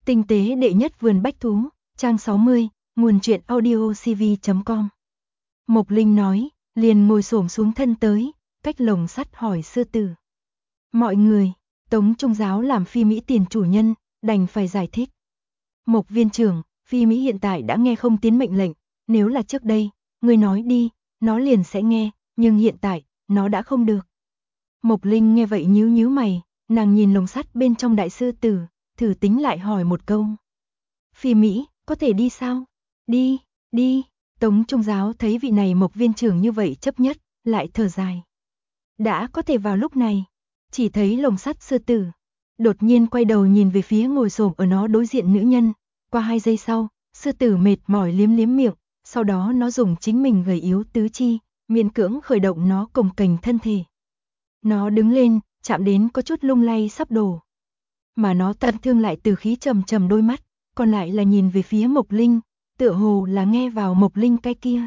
Tinh tế đệ nhất vườn bách thú, trang 60, nguồn truyện audiocv.com. Mộc Linh nói, liền ngồi xổm xuống thân tới, cách lồng sắt hỏi sư tử. Mọi người, Tống Trung Giáo làm Phi Mỹ tiền chủ nhân, đành phải giải thích. Mộc viên trưởng, Phi Mỹ hiện tại đã nghe không tiến mệnh lệnh, nếu là trước đây, người nói đi, nó liền sẽ nghe, nhưng hiện tại, nó đã không được. Mộc Linh nghe vậy nhíu nhíu mày, nàng nhìn lồng sắt bên trong đại sư tử, thử tính lại hỏi một câu. Phi Mỹ, có thể đi sao? Đi, đi. Tống Trung Giáo thấy vị này Mộc viên trưởng như vậy chấp nhất, lại thở dài. Đã có thể vào lúc này, chỉ thấy lồng sắt sư tử. Đột nhiên quay đầu nhìn về phía ngồi xổm ở nó đối diện nữ nhân. Qua 2 giây sau, sư tử mệt mỏi liếm liếm miệng, sau đó nó dùng chính mình gầy yếu tứ chi, miễn cưỡng khởi động nó cồng kềnh thân thể. Nó đứng lên, chạm đến có chút lung lay sắp đổ. Mà nó tận thương lại từ khí trầm trầm đôi mắt, còn lại là nhìn về phía Mộc Linh, tựa hồ là nghe vào Mộc Linh cái kia.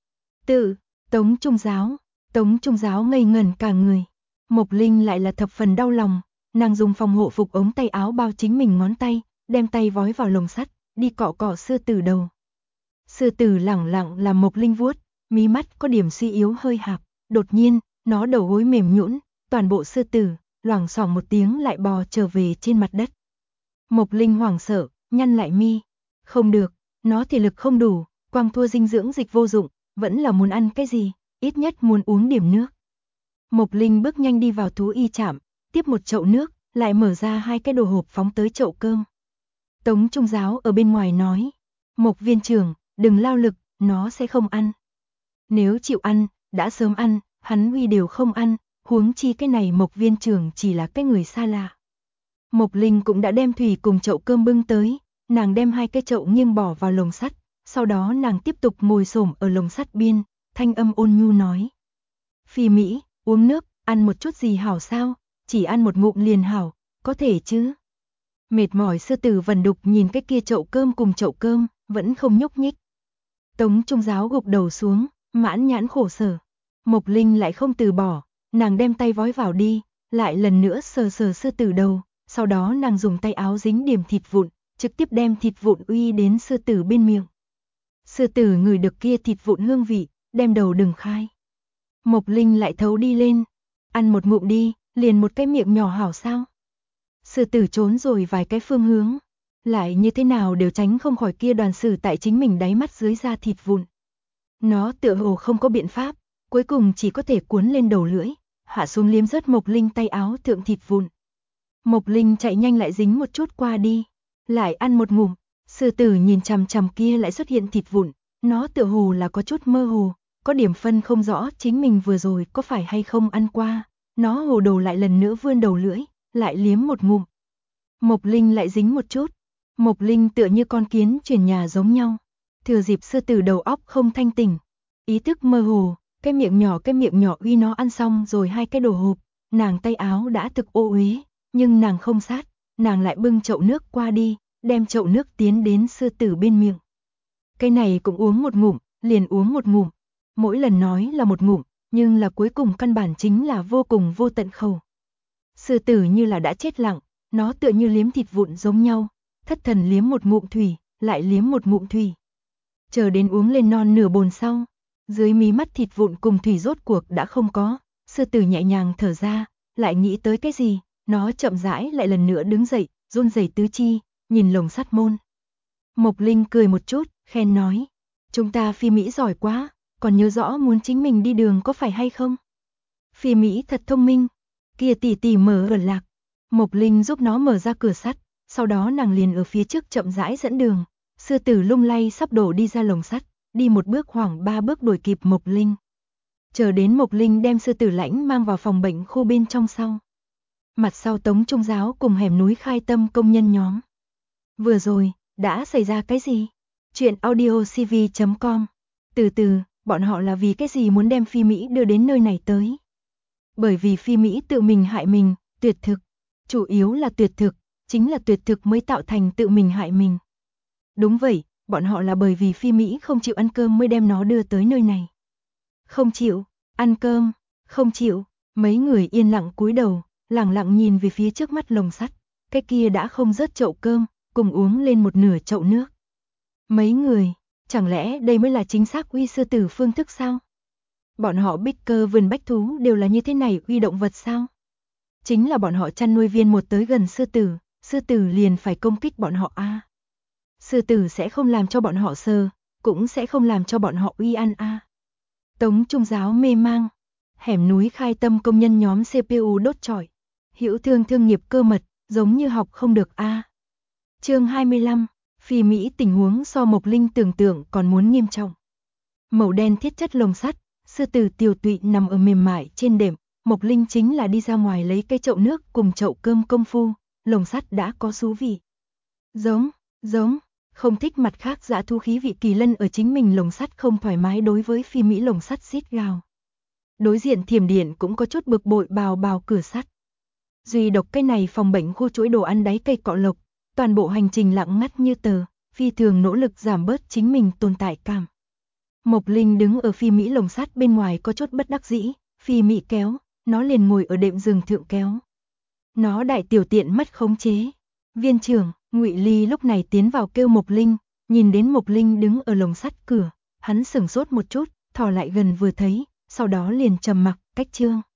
Tống Trung Giáo ngây ngẩn cả người. Mộc Linh lại là thập phần đau lòng, nàng dùng phòng hộ phục ống tay áo bao chính mình ngón tay, đem tay vói vào lồng sắt, đi cọ cọ sư tử đầu. Sư tử lẳng lặng làm Mộc Linh vuốt, mí mắt có điểm suy yếu hơi hạp, đột nhiên, nó đầu gối mềm nhũn, toàn bộ sư tử, loảng xoảng một tiếng lại bò trở về trên mặt đất. Mộc Linh hoảng sợ, nhăn lại mi. Không được, nó thể lực không đủ, quang thua dinh dưỡng dịch vô dụng, vẫn là muốn ăn cái gì, ít nhất muốn uống điểm nước. Mộc Linh bước nhanh đi vào thú y trạm, tiếp một chậu nước, lại mở ra 2 cái đồ hộp phóng tới chậu cơm. Tống Trung Giáo ở bên ngoài nói, Mộc viên trưởng, đừng lao lực, nó sẽ không ăn. Nếu chịu ăn, đã sớm ăn, hắn Huy đều không ăn, huống chi cái này Mộc viên trưởng chỉ là cái người xa lạ. Mộc Linh cũng đã đem thủy cùng chậu cơm bưng tới, nàng đem 2 cái chậu nghiêng bỏ vào lồng sắt, sau đó nàng tiếp tục ngồi xổm ở lồng sắt biên, thanh âm ôn nhu nói. Phi Mỹ, uống nước, ăn một chút gì hảo sao, chỉ ăn một ngụm liền hảo, có thể chứ. Mệt mỏi sư tử vần đục nhìn cái kia chậu cơm cùng chậu cơm, vẫn không nhúc nhích. Tống Trung Giáo gục đầu xuống, mãn nhãn khổ sở. Mộc Linh lại không từ bỏ, nàng đem tay vói vào đi, lại lần nữa sờ sờ sư tử đầu, sau đó nàng dùng tay áo dính điểm thịt vụn, trực tiếp đem thịt vụn uy đến sư tử bên miệng. Sư tử ngửi được kia thịt vụn hương vị, đem đầu đừng khai. Mộc Linh lại thấu đi lên, ăn một ngụm đi, liền một cái miệng nhỏ hảo sao. Sư tử trốn rồi vài cái phương hướng, lại như thế nào đều tránh không khỏi kia đoàn sử tại chính mình đáy mắt dưới da thịt vụn. Nó tựa hồ không có biện pháp, cuối cùng chỉ có thể cuốn lên đầu lưỡi, hạ xuống liếm rớt Mộc Linh tay áo thượng thịt vụn. Mộc Linh chạy nhanh lại dính một chút qua đi, lại ăn một ngụm, sư tử nhìn chằm chằm kia lại xuất hiện thịt vụn, nó tựa hồ là có chút mơ hồ, có điểm phân không rõ chính mình vừa rồi có phải hay không ăn qua, nó hồ đồ lại lần nữa vươn đầu lưỡi, lại liếm một ngụm. Mộc Linh lại dính một chút, Mộc Linh tựa như con kiến chuyển nhà giống nhau, thừa dịp sư tử đầu óc không thanh tỉnh, ý thức mơ hồ, cái miệng nhỏ uy nó ăn xong rồi 2 cái đồ hộp, nàng tay áo đã thực ô uế, nhưng nàng không sát, nàng lại bưng chậu nước qua đi, đem chậu nước tiến đến sư tử bên miệng. Cái này cũng uống một ngụm, liền uống một ngụm, mỗi lần nói là một ngụm, nhưng là cuối cùng căn bản chính là vô cùng vô tận khẩu. Sư tử như là đã chết lặng, nó tựa như liếm thịt vụn giống nhau, thất thần liếm một ngụm thủy, lại liếm một ngụm thủy. Chờ đến uống lên non nửa bồn sau, dưới mí mắt thịt vụn cùng thủy rốt cuộc đã không có, sư tử nhẹ nhàng thở ra, lại nghĩ tới cái gì, nó chậm rãi lại lần nữa đứng dậy, run rẩy tứ chi, nhìn lồng sắt môn. Mộc Linh cười một chút, khen nói, chúng ta Phi Mỹ giỏi quá, còn nhớ rõ muốn chính mình đi đường có phải hay không? Phi Mỹ thật thông minh, kia tỉ tỉ mở ở lạc. Mộc Linh giúp nó mở ra cửa sắt, sau đó nàng liền ở phía trước chậm rãi dẫn đường, sư tử lung lay sắp đổ đi ra lồng sắt, đi một bước khoảng 3 bước đuổi kịp Mộc Linh. Chờ đến Mộc Linh đem sư tử lãnh mang vào phòng bệnh khu bên trong sau. Mặt sau Tống Trung Giáo cùng hẻm núi Khai Tâm công nhân nhóm. Vừa rồi, đã xảy ra cái gì? Chuyện audiocv.com. Từ từ, bọn họ là vì cái gì muốn đem Phi Mỹ đưa đến nơi này tới? Bởi vì Phi Mỹ tự mình hại mình, tuyệt thực. Chủ yếu là tuyệt thực, chính là tuyệt thực mới tạo thành tự mình hại mình. Đúng vậy, bọn họ là bởi vì Phi Mỹ không chịu ăn cơm mới đem nó đưa tới nơi này. Không chịu, ăn cơm, không chịu, mấy người yên lặng cúi đầu, lẳng lặng nhìn về phía trước mắt lồng sắt, cái kia đã không rớt chậu cơm, cùng uống lên một nửa chậu nước. Mấy người, chẳng lẽ đây mới là chính xác uy sư tử phương thức sao? Bọn họ bích cơ vườn bách thú đều là như thế này uy động vật sao? Chính là bọn họ chăn nuôi viên một tới gần sư tử liền phải công kích bọn họ a. Sư tử sẽ không làm cho bọn họ sờ, cũng sẽ không làm cho bọn họ uy ăn a. Tống Trung Giáo mê mang, hẻm núi khai tâm công nhân nhóm CPU đốt chọi, hữu thương thương nghiệp cơ mật, giống như học không được a. Chương 25, Phi Mỹ tình huống so Mộc Linh tưởng tượng còn muốn nghiêm trọng. Màu đen thiết chất lồng sắt, sư tử tiều tụy nằm ở mềm mại trên đệm, Mộc Linh chính là đi ra ngoài lấy cái chậu nước cùng chậu cơm công phu, lồng sắt đã có xú vị. Giống, không thích mặt khác dã thu khí vị kỳ lân ở chính mình lồng sắt không thoải mái đối với Phi Mỹ lồng sắt xít gào. Đối diện Thiểm Điện cũng có chút bực bội bào bào cửa sắt. Duy độc cái này phòng bệnh khu chuỗi đồ ăn đáy cây cọ lộc, toàn bộ hành trình lặng ngắt như tờ, phi thường nỗ lực giảm bớt chính mình tồn tại cảm. Mộc Linh đứng ở Phi Mỹ lồng sắt bên ngoài có chút bất đắc dĩ, Phi Mỹ kéo, nó liền ngồi ở đệm giường thượng kéo. Nó đại tiểu tiện mất khống chế. Viên trưởng, Ngụy Ly lúc này tiến vào kêu Mộc Linh, nhìn đến Mộc Linh đứng ở lồng sắt cửa, hắn sửng sốt một chút, thò lại gần vừa thấy, sau đó liền trầm mặc, cách chương.